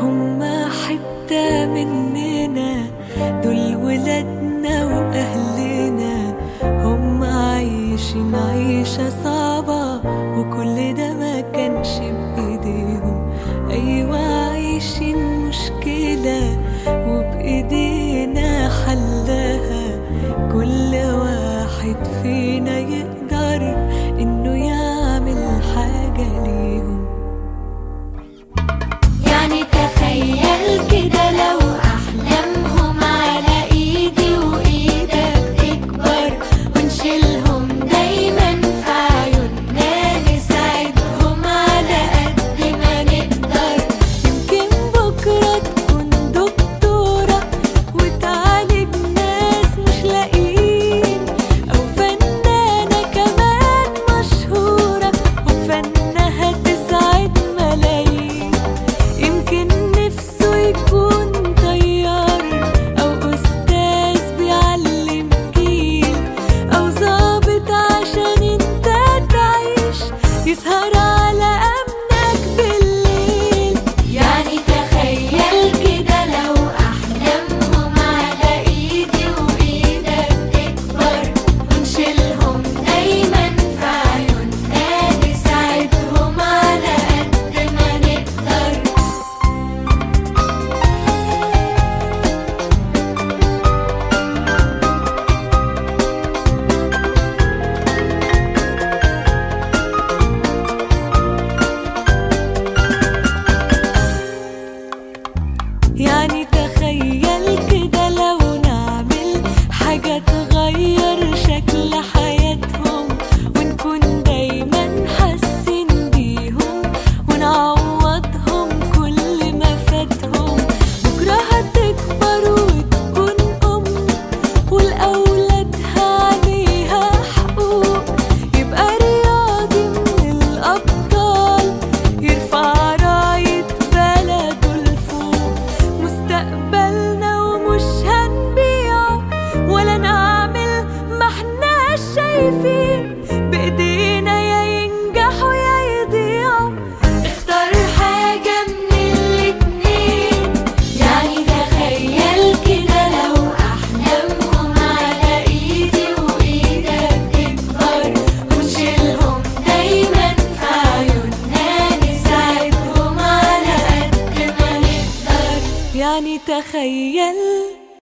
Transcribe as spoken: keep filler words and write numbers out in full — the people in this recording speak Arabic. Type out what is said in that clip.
هما حتة مننا، دول ولادنا وأهلنا. هما عايشين عيشة صعبة وكل ده ما كانش بإيديهم. أيوة عايشين مشكلة وبإيدينا حلها. كل واحد فينا يقدر إنه يعمل حاجة ليهم. يعني تخيل كده لو أحلامهم على إيدي وإيدك تكبر، ونشيلهم دايما في عيوننا، نساعدهم على قد ما نقدر. يمكن بكرة تكون دكتورة وتعالج ناس مش لاقيين، أو فنانة كمان مشهورة وفنها تسعد ملايين. يمكن نفسه يكون طيار أو أستاذ بيعلم جيل، أو ظابط عشان انت تعيش، يسهر على أمنك بالليل. يعني تخيل كده لو أحلامهم على إيدي وإيدك تكبر، ونشيلهم دايما في عيوننا، نساعدهم على قد ما نقدر. يعني تخيل كده لو نعمل حاجة تغير شكل حياتهم، ونكون دايما حاسين بيهم، ونعوضهم كل ما فاتهم. بكرة هتكبر وتكون أم ولأولادها عليها حقوق، يبقى رياضي من الأبطال، يرفع راية بلده لفوق. مستقبلنا ومش هنبيعه ولا نعمل ما احناش شايفين، بإيدينا يا ينجحوا يا يضيعوا. اختار حاجة من الاتنين. يعني تخيل كده لو أحلامهم على إيدي وإيدك تكبر، ونشيلهم دايما في عيوننا، نساعدهم على قد ما نقدر. يعني تخيل